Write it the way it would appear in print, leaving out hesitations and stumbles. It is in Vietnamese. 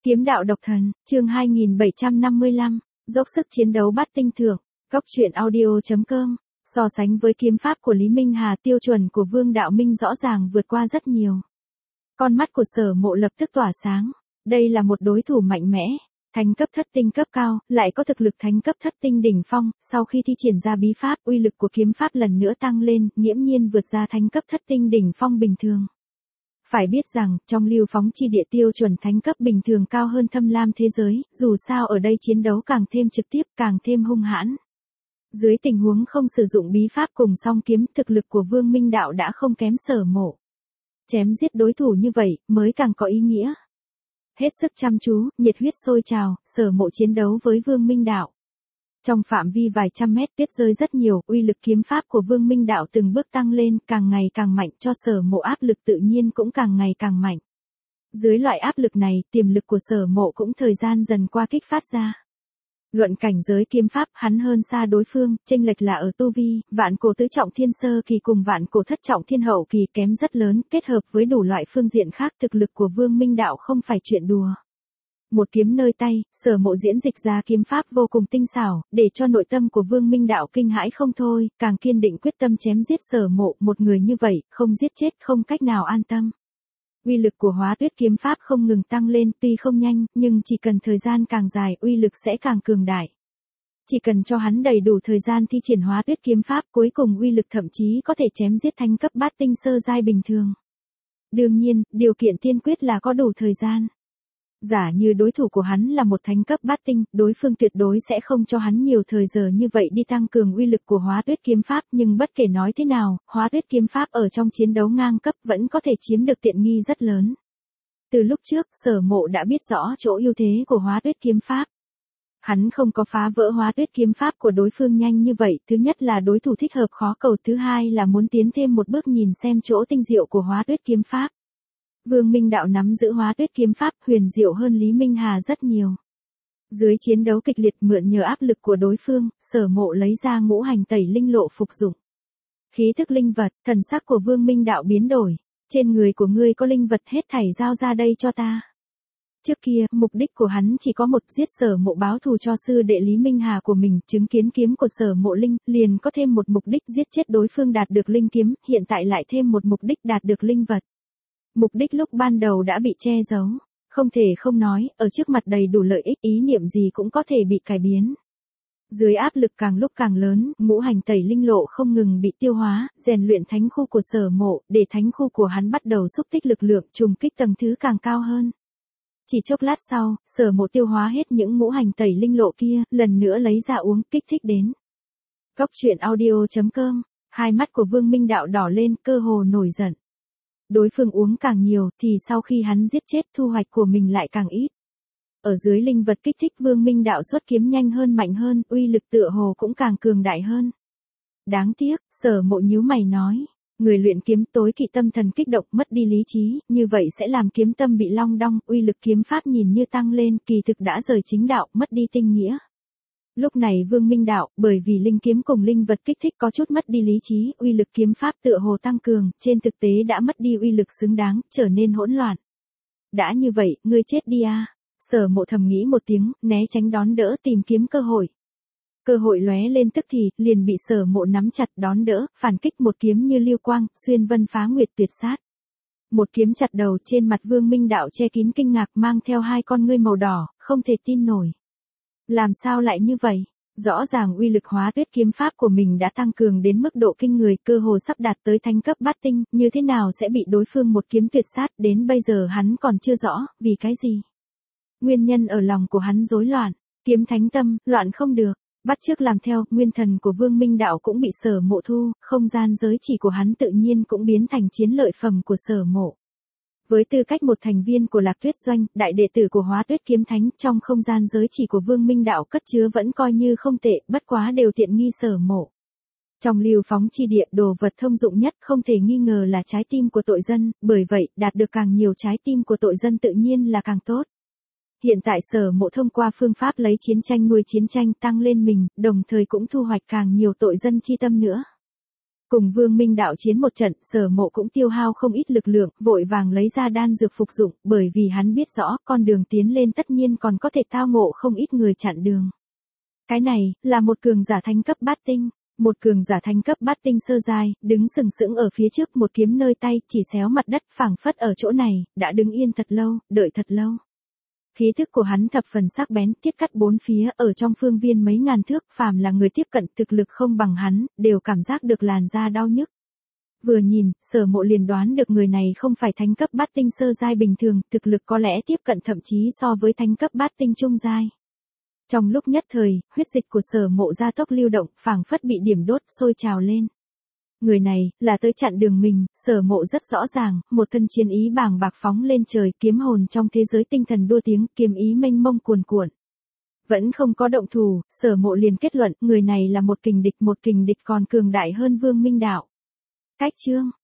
Kiếm đạo độc thần, chương 2755, dốc sức chiến đấu bát tinh thượng, Cốc truyện audio.com. So sánh với kiếm pháp của Lý Minh Hà, tiêu chuẩn của Vương Đạo Minh rõ ràng vượt qua rất nhiều. Con mắt của Sở Mộ lập tức tỏa sáng, đây là một đối thủ mạnh mẽ, thánh cấp thất tinh cấp cao, lại có thực lực thánh cấp thất tinh đỉnh phong, sau khi thi triển ra bí pháp, uy lực của kiếm pháp lần nữa tăng lên, nghiễm nhiên vượt ra thánh cấp thất tinh đỉnh phong bình thường. Phải biết rằng, trong lưu phóng chi địa tiêu chuẩn thánh cấp bình thường cao hơn thâm lam thế giới, dù sao ở đây chiến đấu càng thêm trực tiếp, càng thêm hung hãn. Dưới tình huống không sử dụng bí pháp cùng song kiếm, thực lực của Vương Minh Đạo đã không kém Sở Mộ. Chém giết đối thủ như vậy, mới càng có ý nghĩa. Hết sức chăm chú, nhiệt huyết sôi trào, Sở Mộ chiến đấu với Vương Minh Đạo. Trong phạm vi vài trăm mét tuyết rơi rất nhiều, uy lực kiếm pháp của Vương Minh Đạo từng bước tăng lên, càng ngày càng mạnh, cho Sở Mộ áp lực tự nhiên cũng càng ngày càng mạnh. Dưới loại áp lực này, tiềm lực của Sở Mộ cũng thời gian dần qua kích phát ra. Luận cảnh giới kiếm pháp, hắn hơn xa đối phương, chênh lệch là ở tu vi, vạn cổ tứ trọng thiên sơ kỳ cùng vạn cổ thất trọng thiên hậu kỳ kém rất lớn, kết hợp với đủ loại phương diện khác, thực lực của Vương Minh Đạo không phải chuyện đùa. Một kiếm nơi tay, Sở Mộ diễn dịch ra kiếm pháp vô cùng tinh xảo, để cho nội tâm của Vương Minh Đạo kinh hãi không thôi, càng kiên định quyết tâm chém giết Sở Mộ, một người như vậy, không giết chết không cách nào an tâm. Uy lực của Hóa Tuyết kiếm pháp không ngừng tăng lên, tuy không nhanh, nhưng chỉ cần thời gian càng dài, uy lực sẽ càng cường đại. Chỉ cần cho hắn đầy đủ thời gian thi triển Hóa Tuyết kiếm pháp, cuối cùng uy lực thậm chí có thể chém giết thánh cấp bát tinh sơ giai bình thường. Đương nhiên, điều kiện tiên quyết là có đủ thời gian. Giả như đối thủ của hắn là một thánh cấp bát tinh, đối phương tuyệt đối sẽ không cho hắn nhiều thời giờ như vậy đi tăng cường uy lực của Hóa Tuyết kiếm pháp, nhưng bất kể nói thế nào, Hóa Tuyết kiếm pháp ở trong chiến đấu ngang cấp vẫn có thể chiếm được tiện nghi rất lớn. Từ lúc trước, Sở Mộ đã biết rõ chỗ ưu thế của Hóa Tuyết kiếm pháp. Hắn không có phá vỡ Hóa Tuyết kiếm pháp của đối phương nhanh như vậy, thứ nhất là đối thủ thích hợp khó cầu, thứ hai là muốn tiến thêm một bước nhìn xem chỗ tinh diệu của Hóa Tuyết kiếm pháp. Vương Minh Đạo nắm giữ Hóa Tuyết kiếm pháp huyền diệu hơn Lý Minh Hà rất nhiều. Dưới chiến đấu kịch liệt mượn nhờ áp lực của đối phương, Sở Mộ lấy ra ngũ hành tẩy linh lộ phục dụng. Khí thức linh vật, thần sắc của Vương Minh Đạo biến đổi. Trên người của ngươi có linh vật hết thảy giao ra đây cho ta. Trước kia, mục đích của hắn chỉ có một, giết Sở Mộ báo thù cho sư đệ Lý Minh Hà của mình, chứng kiến kiếm của Sở Mộ linh, liền có thêm một mục đích giết chết đối phương đạt được linh kiếm, hiện tại lại thêm một mục đích đạt được linh vật. Mục đích lúc ban đầu đã bị che giấu, không thể không nói, ở trước mặt đầy đủ lợi ích, ý niệm gì cũng có thể bị cải biến. Dưới áp lực càng lúc càng lớn, ngũ hành tẩy linh lộ không ngừng bị tiêu hóa, rèn luyện thánh khu của Sở Mộ, để thánh khu của hắn bắt đầu xúc tích lực lượng, trùng kích tầng thứ càng cao hơn. Chỉ chốc lát sau, Sở Mộ tiêu hóa hết những ngũ hành tẩy linh lộ kia, lần nữa lấy ra uống, kích thích đến. Cốc truyện audio.com, hai mắt của Vương Minh Đạo đỏ lên, cơ hồ nổi giận. Đối phương uống càng nhiều thì sau khi hắn giết chết thu hoạch của mình lại càng ít. Ở dưới linh vật kích thích Vương Minh Đạo xuất kiếm nhanh hơn mạnh hơn, uy lực tựa hồ cũng càng cường đại hơn. Đáng tiếc, Sở Mộ nhíu mày nói, người luyện kiếm tối kỵ tâm thần kích động mất đi lý trí, như vậy sẽ làm kiếm tâm bị long đong, uy lực kiếm pháp nhìn như tăng lên, kỳ thực đã rời chính đạo, mất đi tinh nghĩa. Lúc này Vương Minh Đạo, bởi vì linh kiếm cùng linh vật kích thích có chút mất đi lý trí, uy lực kiếm pháp tựa hồ tăng cường, trên thực tế đã mất đi uy lực xứng đáng, trở nên hỗn loạn. Đã như vậy, ngươi chết đi a. Sở Mộ thầm nghĩ một tiếng, né tránh đón đỡ tìm kiếm cơ hội. Cơ hội lóe lên tức thì, liền bị Sở Mộ nắm chặt đón đỡ, phản kích một kiếm như lưu quang, xuyên vân phá nguyệt tuyệt sát. Một kiếm chặt đầu, trên mặt Vương Minh Đạo che kín kinh ngạc, mang theo hai con ngươi màu đỏ, không thể tin nổi. Làm sao lại như vậy? Rõ ràng uy lực Hóa Tuyết kiếm pháp của mình đã tăng cường đến mức độ kinh người, cơ hồ sắp đạt tới thánh cấp bát tinh, như thế nào sẽ bị đối phương một kiếm tuyệt sát, đến bây giờ hắn còn chưa rõ, vì cái gì? Nguyên nhân ở lòng của hắn rối loạn, kiếm thánh tâm, loạn không được, bắt chước làm theo, nguyên thần của Vương Minh Đạo cũng bị Sở Mộ thu, không gian giới chỉ của hắn tự nhiên cũng biến thành chiến lợi phẩm của Sở Mộ. Với tư cách một thành viên của Lạc Tuyết Doanh, đại đệ tử của Hóa Tuyết kiếm thánh, trong không gian giới chỉ của Vương Minh Đạo cất chứa vẫn coi như không tệ, bất quá đều tiện nghi Sở Mộ. Trong lưu phóng chi địa, đồ vật thông dụng nhất không thể nghi ngờ là trái tim của tội dân, bởi vậy, đạt được càng nhiều trái tim của tội dân tự nhiên là càng tốt. Hiện tại Sở Mộ thông qua phương pháp lấy chiến tranh nuôi chiến tranh tăng lên mình, đồng thời cũng thu hoạch càng nhiều tội dân chi tâm nữa. Cùng Vương Minh Đạo chiến một trận, Sở Mộ cũng tiêu hao không ít lực lượng, vội vàng lấy ra đan dược phục dụng, bởi vì hắn biết rõ, con đường tiến lên tất nhiên còn có thể tao ngộ không ít người chặn đường. Cái này, là một cường giả thánh cấp bát tinh. Một cường giả thánh cấp bát tinh sơ giai, đứng sừng sững ở phía trước, một kiếm nơi tay, chỉ xéo mặt đất, phảng phất ở chỗ này, đã đứng yên thật lâu, đợi thật lâu. Khí thức của hắn thập phần sắc bén, tiết cắt bốn phía, ở trong phương viên mấy ngàn thước, phàm là người tiếp cận thực lực không bằng hắn, đều cảm giác được làn da đau nhức. Vừa nhìn, Sở Mộ liền đoán được người này không phải thánh cấp bát tinh sơ giai bình thường, thực lực có lẽ tiếp cận thậm chí so với thánh cấp bát tinh trung giai. Trong lúc nhất thời, huyết dịch của Sở Mộ gia tốc lưu động, phảng phất bị điểm đốt, sôi trào lên. Người này, là tới chặn đường mình, Sở Mộ rất rõ ràng, một thân chiến ý bàng bạc phóng lên trời, kiếm hồn trong thế giới tinh thần đua tiếng, kiếm ý mênh mông cuồn cuộn. Vẫn không có động thủ, Sở Mộ liền kết luận, người này là một kình địch còn cường đại hơn Vương Minh Đạo. Cách chương